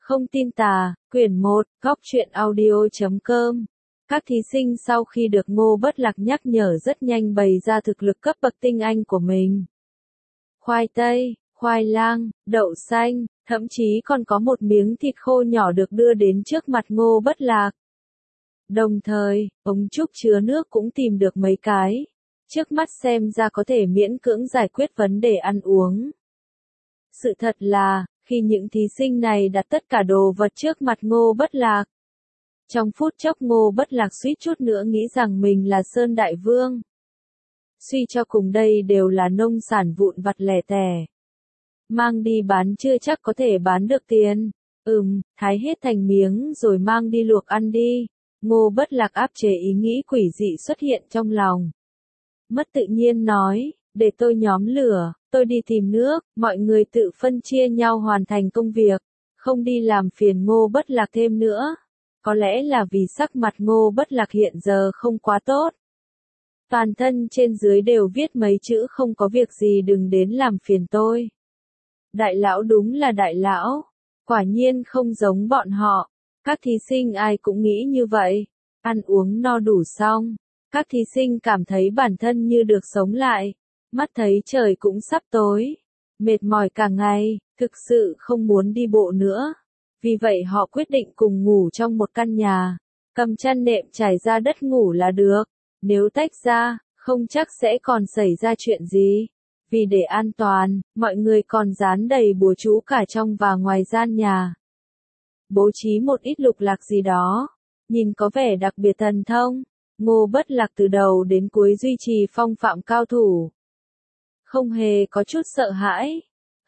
Không tin tà, quyển 1, góc truyện audio.com. Các thí sinh sau khi được Ngô Bất Lạc nhắc nhở rất nhanh bày ra thực lực cấp bậc tinh anh của mình. Khoai tây, khoai lang, đậu xanh, thậm chí còn có một miếng thịt khô nhỏ được đưa đến trước mặt Ngô Bất Lạc. Đồng thời, ống trúc chứa nước cũng tìm được mấy cái. Trước mắt xem ra có thể miễn cưỡng giải quyết vấn đề ăn uống. Sự thật là, khi những thí sinh này đặt tất cả đồ vật trước mặt Ngô Bất Lạc. Trong phút chốc Ngô Bất Lạc suýt chút nữa nghĩ rằng mình là Sơn Đại Vương. Suy cho cùng đây đều là nông sản vụn vặt lẻ tẻ. Mang đi bán chưa chắc có thể bán được tiền. Thái hết thành miếng rồi mang đi luộc ăn đi. Ngô Bất Lạc áp chế ý nghĩ quỷ dị xuất hiện trong lòng. Mất tự nhiên nói, để tôi nhóm lửa, tôi đi tìm nước, mọi người tự phân chia nhau hoàn thành công việc, không đi làm phiền Ngô Bất Lạc thêm nữa. Có lẽ là vì sắc mặt Ngô Bất Lạc hiện giờ không quá tốt. Toàn thân trên dưới đều viết mấy chữ không có việc gì đừng đến làm phiền tôi. Đại lão đúng là đại lão, quả nhiên không giống bọn họ. Các thí sinh ai cũng nghĩ như vậy. Ăn uống no đủ xong, các thí sinh cảm thấy bản thân như được sống lại. Mắt thấy trời cũng sắp tối, mệt mỏi cả ngày, thực sự không muốn đi bộ nữa. Vì vậy họ quyết định cùng ngủ trong một căn nhà, cầm chăn nệm trải ra đất ngủ là được. Nếu tách ra, không chắc sẽ còn xảy ra chuyện gì. Vì để an toàn, mọi người còn dán đầy bùa chú cả trong và ngoài gian nhà. Bố trí một ít lục lạc gì đó, nhìn có vẻ đặc biệt thần thông. Ngô Bất Lạc từ đầu đến cuối duy trì phong phạm cao thủ. Không hề có chút sợ hãi.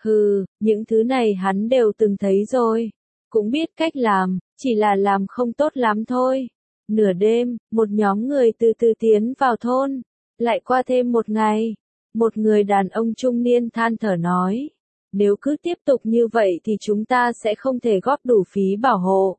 Những thứ này hắn đều từng thấy rồi. Cũng biết cách làm, chỉ là làm không tốt lắm thôi. Nửa đêm, một nhóm người từ từ tiến vào thôn. Lại qua thêm một ngày. Một người đàn ông trung niên than thở nói. Nếu cứ tiếp tục như vậy thì chúng ta sẽ không thể góp đủ phí bảo hộ.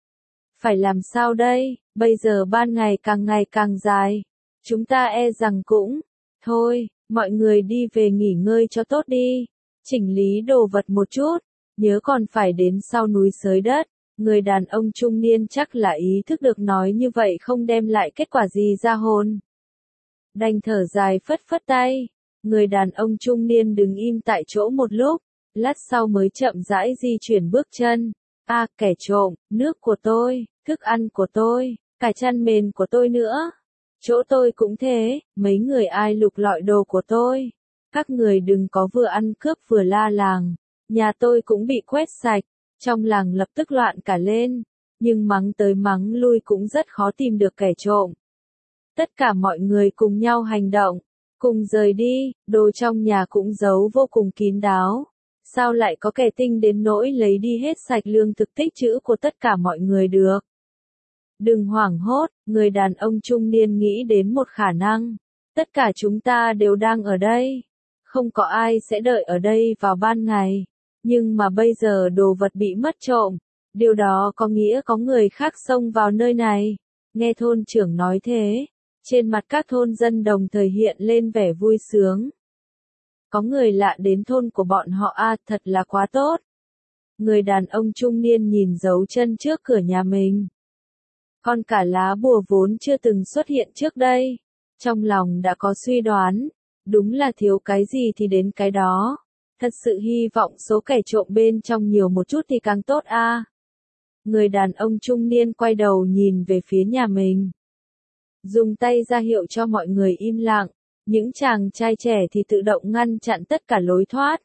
Phải làm sao đây, bây giờ ban ngày càng dài. Chúng ta e rằng cũng. Thôi, mọi người đi về nghỉ ngơi cho tốt đi. Chỉnh lý đồ vật một chút. Nhớ còn phải đến sau núi xới đất. Người đàn ông trung niên chắc là ý thức được nói như vậy không đem lại kết quả gì ra hồn. Đành thở dài phất phất tay. Người đàn ông trung niên đứng im tại chỗ một lúc. Lát sau mới chậm rãi di chuyển bước chân. Kẻ trộm, nước của tôi, thức ăn của tôi, cả chăn mền của tôi nữa. Chỗ tôi cũng thế, mấy người ai lục lọi đồ của tôi. Các người đừng có vừa ăn cướp vừa la làng. Nhà tôi cũng bị quét sạch. Trong làng lập tức loạn cả lên. Nhưng mắng tới mắng lui cũng rất khó tìm được kẻ trộm. Tất cả mọi người cùng nhau hành động. Cùng rời đi, đồ trong nhà cũng giấu vô cùng kín đáo. Sao lại có kẻ tinh đến nỗi lấy đi hết sạch lương thực tích trữ của tất cả mọi người được? Đừng hoảng hốt, người đàn ông trung niên nghĩ đến một khả năng. Tất cả chúng ta đều đang ở đây. Không có ai sẽ đợi ở đây vào ban ngày. Nhưng mà bây giờ đồ vật bị mất trộm. Điều đó có nghĩa có người khác xông vào nơi này. Nghe thôn trưởng nói thế. Trên mặt các thôn dân đồng thời hiện lên vẻ vui sướng. Có người lạ đến thôn của bọn họ thật là quá tốt. Người đàn ông trung niên nhìn dấu chân trước cửa nhà mình. Con cả lá bùa vốn chưa từng xuất hiện trước đây. Trong lòng đã có suy đoán. Đúng là thiếu cái gì thì đến cái đó. Thật sự hy vọng số kẻ trộm bên trong nhiều một chút thì càng tốt Người đàn ông trung niên quay đầu nhìn về phía nhà mình. Dùng tay ra hiệu cho mọi người im lặng. Những chàng trai trẻ thì tự động ngăn chặn tất cả lối thoát.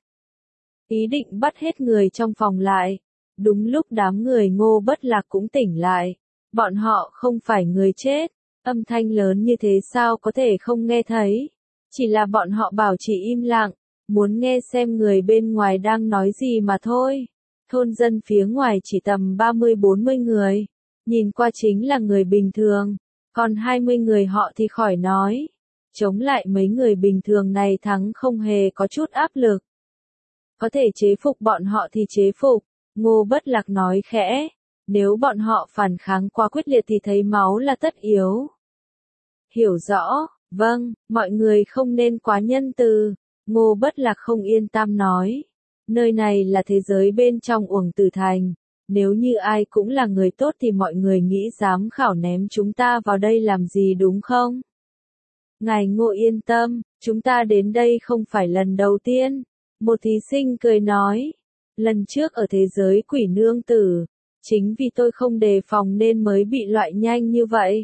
Ý định bắt hết người trong phòng lại. Đúng lúc đám người Ngô Bất Lạc cũng tỉnh lại. Bọn họ không phải người chết. Âm thanh lớn như thế sao có thể không nghe thấy. Chỉ là bọn họ bảo chỉ im lặng. Muốn nghe xem người bên ngoài đang nói gì mà thôi. Thôn dân phía ngoài chỉ tầm 30-40 người. Nhìn qua chính là người bình thường. Còn 20 người họ thì khỏi nói. Chống lại mấy người bình thường này thắng không hề có chút áp lực. Có thể chế phục bọn họ thì chế phục. Ngô Bất Lạc nói khẽ. Nếu bọn họ phản kháng quá quyết liệt thì thấy máu là tất yếu. Hiểu rõ, vâng, mọi người không nên quá nhân từ. Ngô Bất Lạc không yên tâm nói. Nơi này là thế giới bên trong Uổng Tử Thành. nếu như ai cũng là người tốt thì mọi người nghĩ giám khảo ném chúng ta vào đây làm gì đúng không? Ngài Ngô yên tâm, chúng ta đến đây không phải lần đầu tiên. Một thí sinh cười nói, lần trước ở thế giới quỷ nương tử, chính vì tôi không đề phòng nên mới bị loại nhanh như vậy.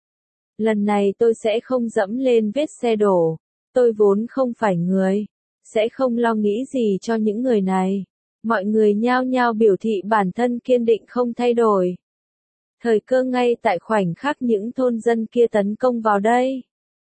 Lần này tôi sẽ không dẫm lên vết xe đổ, tôi vốn không phải người, sẽ không lo nghĩ gì cho những người này. Mọi người nhao nhao biểu thị bản thân kiên định không thay đổi. Thời cơ ngay tại khoảnh khắc những thôn dân kia tấn công vào đây.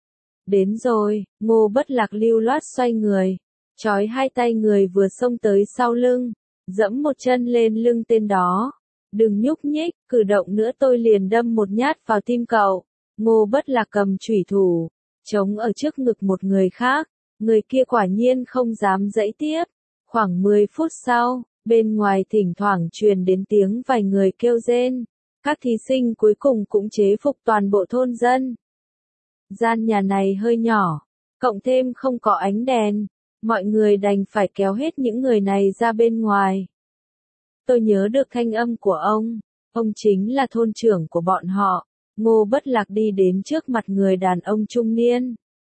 Đến rồi, Ngô Bất Lạc lưu loát xoay người, trói hai tay người vừa xông tới sau lưng, dẫm một chân lên lưng tên đó. Đừng nhúc nhích, cử động nữa tôi liền đâm một nhát vào tim cậu. Ngô Bất Lạc cầm chủy thủ, chống ở trước ngực một người khác, người kia quả nhiên không dám giãy tiếp. Khoảng 10 phút sau, bên ngoài thỉnh thoảng truyền đến tiếng vài người kêu rên. Các thí sinh cuối cùng cũng chế phục toàn bộ thôn dân. Gian nhà này hơi nhỏ, cộng thêm không có ánh đèn, mọi người đành phải kéo hết những người này ra bên ngoài. Tôi nhớ được thanh âm của ông chính là thôn trưởng của bọn họ. Ngô Bất Lạc đi đến trước mặt người đàn ông trung niên.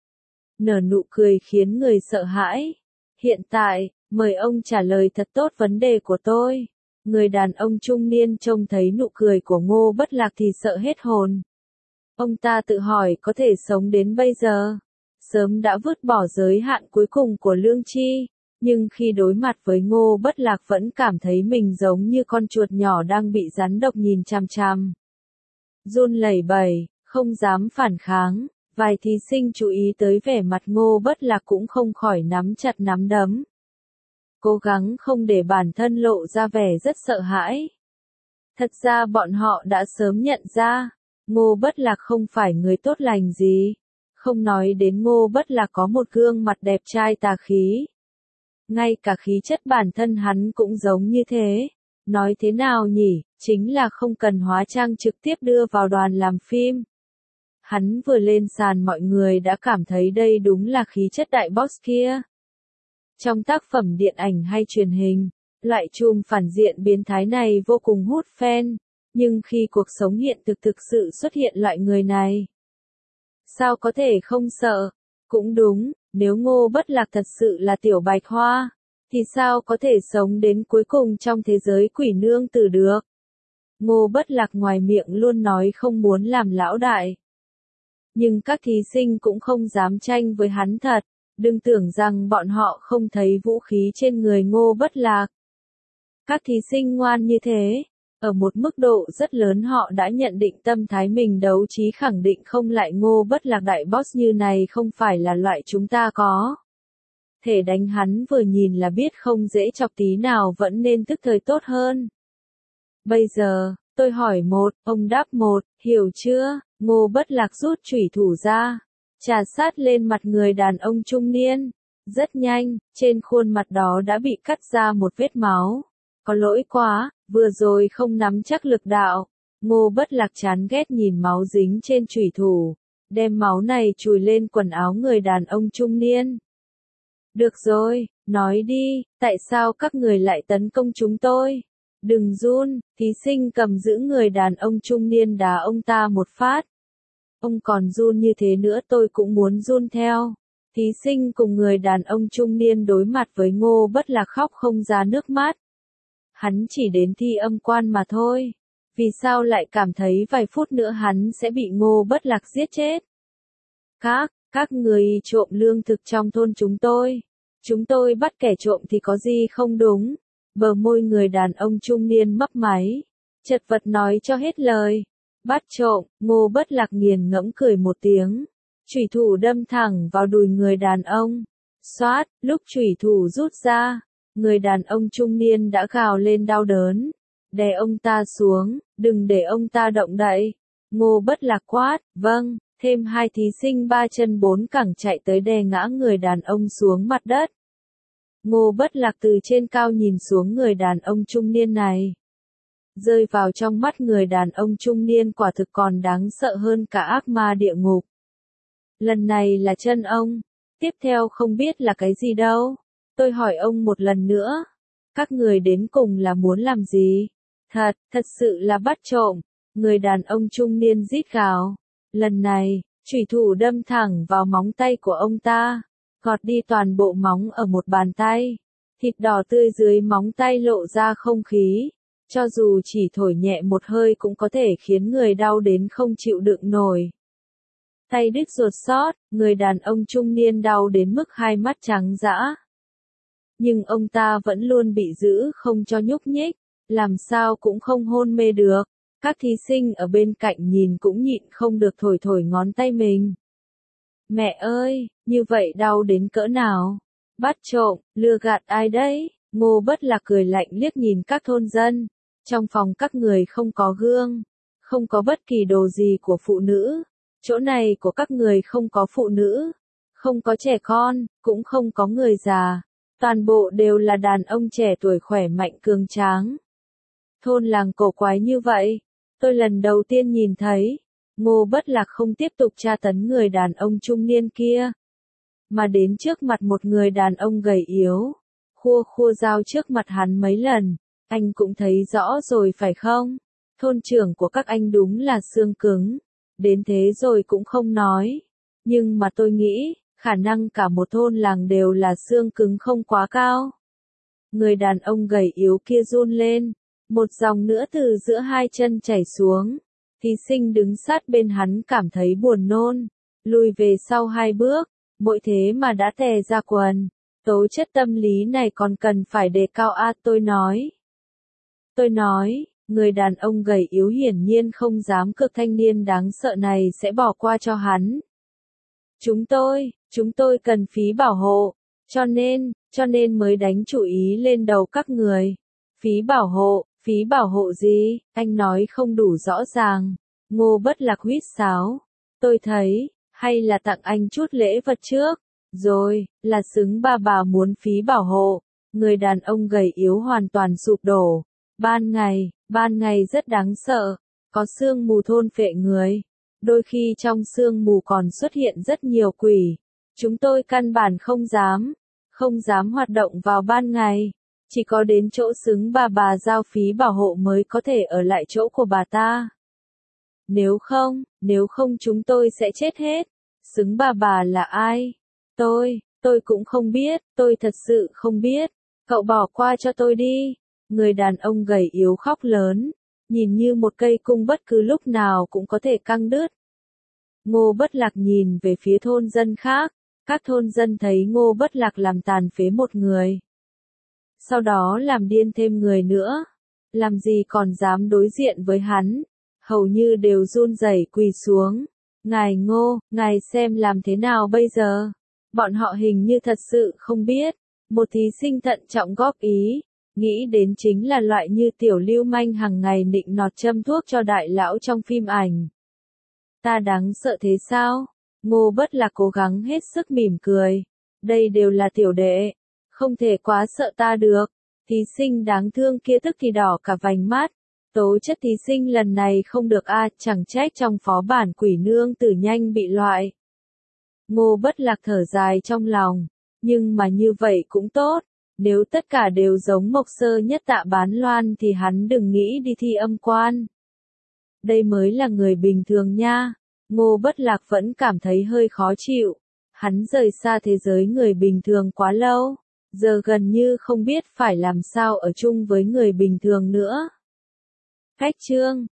Nở nụ cười khiến người sợ hãi. Hiện tại, mời ông trả lời thật tốt vấn đề của tôi. Người đàn ông trung niên trông thấy nụ cười của Ngô Bất Lạc thì sợ hết hồn. Ông ta tự hỏi có thể sống đến bây giờ. Sớm đã vứt bỏ giới hạn cuối cùng của lương tri. Nhưng khi đối mặt với Ngô Bất Lạc vẫn cảm thấy mình giống như con chuột nhỏ đang bị rắn độc nhìn chằm chằm. Run lẩy bẩy, không dám phản kháng, vài thí sinh chú ý tới vẻ mặt Ngô Bất Lạc cũng không khỏi nắm chặt nắm đấm. Cố gắng không để bản thân lộ ra vẻ rất sợ hãi. Thật ra bọn họ đã sớm nhận ra, Ngô Bất Lạc không phải người tốt lành gì. Không nói đến Ngô Bất Lạc có một gương mặt đẹp trai tà khí. Ngay cả khí chất bản thân hắn cũng giống như thế. Nói thế nào nhỉ, chính là không cần hóa trang trực tiếp đưa vào đoàn làm phim. Hắn vừa lên sàn mọi người đã cảm thấy đây đúng là khí chất đại boss kia. Trong tác phẩm điện ảnh hay truyền hình, loại trùm phản diện biến thái này vô cùng hút fan, nhưng khi cuộc sống hiện thực sự xuất hiện loại người này, sao có thể không sợ? Cũng đúng, nếu Ngô Bất Lạc thật sự là tiểu bạch hoa, thì sao có thể sống đến cuối cùng trong thế giới quỷ nương tử được? Ngô Bất Lạc ngoài miệng luôn nói không muốn làm lão đại. Nhưng các thí sinh cũng không dám tranh với hắn thật, đừng tưởng rằng bọn họ không thấy vũ khí trên người Ngô Bất Lạc. Các thí sinh ngoan như thế, ở một mức độ rất lớn họ đã nhận định tâm thái mình đấu trí khẳng định không lại Ngô Bất Lạc đại boss như này không phải là loại chúng ta có. Thể đánh hắn vừa nhìn là biết không dễ chọc tí nào vẫn nên tức thời tốt hơn. Bây giờ, tôi hỏi một, ông đáp một, hiểu chưa? Ngô Bất Lạc rút chủy thủ ra, chà sát lên mặt người đàn ông trung niên. Rất nhanh, trên khuôn mặt đó đã bị cắt ra một vết máu. Có lỗi quá, vừa rồi không nắm chắc lực đạo. Ngô Bất Lạc chán ghét nhìn máu dính trên chủy thủ, đem máu này chùi lên quần áo người đàn ông trung niên. Được rồi, nói đi, tại sao các người lại tấn công chúng tôi? Đừng run, thí sinh cầm giữ người đàn ông trung niên đá ông ta một phát. Ông còn run như thế nữa tôi cũng muốn run theo. Thí sinh cùng người đàn ông trung niên đối mặt với Ngô Bất Lạc khóc không ra nước mắt. Hắn chỉ đến thi âm quan mà thôi. Vì sao lại cảm thấy vài phút nữa hắn sẽ bị Ngô Bất Lạc giết chết? Các người trộm lương thực trong thôn chúng tôi. Chúng tôi bắt kẻ trộm thì có gì không đúng? Bờ môi người đàn ông trung niên mấp máy, chật vật nói cho hết lời. Bắt trộm, Ngô Bất Lạc nghiền ngẫm cười một tiếng. Chủy thủ đâm thẳng vào đùi người đàn ông. Xoát, lúc chủy thủ rút ra, người đàn ông trung niên đã gào lên đau đớn. Đè ông ta xuống, đừng để ông ta động đậy. Ngô Bất Lạc quát, vâng, thêm hai thí sinh ba chân bốn cẳng chạy tới đè ngã người đàn ông xuống mặt đất. Ngô Bất Lạc từ trên cao nhìn xuống người đàn ông trung niên này. Rơi vào trong mắt người đàn ông trung niên quả thực còn đáng sợ hơn cả ác ma địa ngục. Lần này là chân ông, tiếp theo không biết là cái gì đâu. Tôi hỏi ông một lần nữa, các người đến cùng là muốn làm gì? Thật sự là bắt trộm. Người đàn ông trung niên rít gào. Lần này, chủy thủ đâm thẳng vào móng tay của ông ta, gọt đi toàn bộ móng ở một bàn tay. Thịt đỏ tươi dưới móng tay lộ ra không khí, cho dù chỉ thổi nhẹ một hơi cũng có thể khiến người đau đến không chịu đựng nổi. Tay đứt ruột sót, người đàn ông trung niên đau đến mức hai mắt trắng dã. Nhưng ông ta vẫn luôn bị giữ không cho nhúc nhích, làm sao cũng không hôn mê được. Các thí sinh ở bên cạnh nhìn cũng nhịn không được thổi thổi ngón tay mình. Mẹ ơi, như vậy đau đến cỡ nào? Bắt trộm, lừa gạt ai đấy? Ngô Bất Lạc cười lạnh liếc nhìn các thôn dân. Trong phòng các người không có gương, không có bất kỳ đồ gì của phụ nữ. Chỗ này của các người không có phụ nữ, không có trẻ con, cũng không có người già. Toàn bộ đều là đàn ông trẻ tuổi khỏe mạnh cường tráng. Thôn làng cổ quái như vậy, tôi lần đầu tiên nhìn thấy. Ngô Bất Lạc không tiếp tục tra tấn người đàn ông trung niên kia, mà đến trước mặt một người đàn ông gầy yếu, khua khua dao trước mặt hắn mấy lần. Anh cũng thấy rõ rồi phải không? Thôn trưởng của các anh đúng là xương cứng. Đến thế rồi cũng không nói. Nhưng mà tôi nghĩ, khả năng cả một thôn làng đều là xương cứng không quá cao. Người đàn ông gầy yếu kia run lên. Một dòng nữa từ giữa hai chân chảy xuống. Thí sinh đứng sát bên hắn cảm thấy buồn nôn. Lùi về sau hai bước. Mỗi thế mà đã tè ra quần. Tố chất tâm lý này còn cần phải đề cao tôi nói. Người đàn ông gầy yếu hiển nhiên không dám cược thanh niên đáng sợ này sẽ bỏ qua cho hắn. Chúng tôi cần phí bảo hộ, cho nên mới đánh chủ ý lên đầu các người. Phí bảo hộ gì? Anh nói không đủ rõ ràng. Ngô Bất Lạc huýt sáo. Tôi thấy, hay là tặng anh chút lễ vật trước, rồi, là xứng bà muốn phí bảo hộ. Người đàn ông gầy yếu hoàn toàn sụp đổ. Ban ngày rất đáng sợ, có sương mù thôn phệ người. Đôi khi trong sương mù còn xuất hiện rất nhiều quỷ. Chúng tôi căn bản không dám hoạt động vào ban ngày. Chỉ có đến chỗ xứng bà giao phí bảo hộ mới có thể ở lại chỗ của bà ta. Nếu không chúng tôi sẽ chết hết. Xứng bà là ai? Tôi cũng không biết, tôi thật sự không biết. Cậu bỏ qua cho tôi đi. Người đàn ông gầy yếu khóc lớn, nhìn như một cây cung bất cứ lúc nào cũng có thể căng đứt. Ngô Bất Lạc nhìn về phía thôn dân khác, các thôn dân thấy Ngô Bất Lạc làm tàn phế một người. Sau đó làm điên thêm người nữa, làm gì còn dám đối diện với hắn, hầu như đều run rẩy quỳ xuống. Ngài Ngô, ngài xem làm thế nào bây giờ? Bọn họ hình như thật sự không biết. Một thí sinh thận trọng góp ý. Nghĩ đến chính là loại như tiểu lưu manh hàng ngày nịnh nọt châm thuốc cho đại lão trong phim ảnh. Ta đáng sợ thế sao? Ngô Bất Lạc cố gắng hết sức mỉm cười. Đây đều là tiểu đệ. Không thể quá sợ ta được. Thí sinh đáng thương kia tức thì đỏ cả vành mắt. Tố chất thí sinh lần này không được chẳng trách trong phó bản quỷ nương tử nhanh bị loại. Ngô Bất Lạc thở dài trong lòng. Nhưng mà như vậy cũng tốt. Nếu tất cả đều giống Mộc Sơ Nhất Tạ Bán Loan thì hắn đừng nghĩ đi thi âm quan. Đây mới là người bình thường nha. Ngô Bất Lạc vẫn cảm thấy hơi khó chịu. Hắn rời xa thế giới người bình thường quá lâu. Giờ gần như không biết phải làm sao ở chung với người bình thường nữa. Khách chương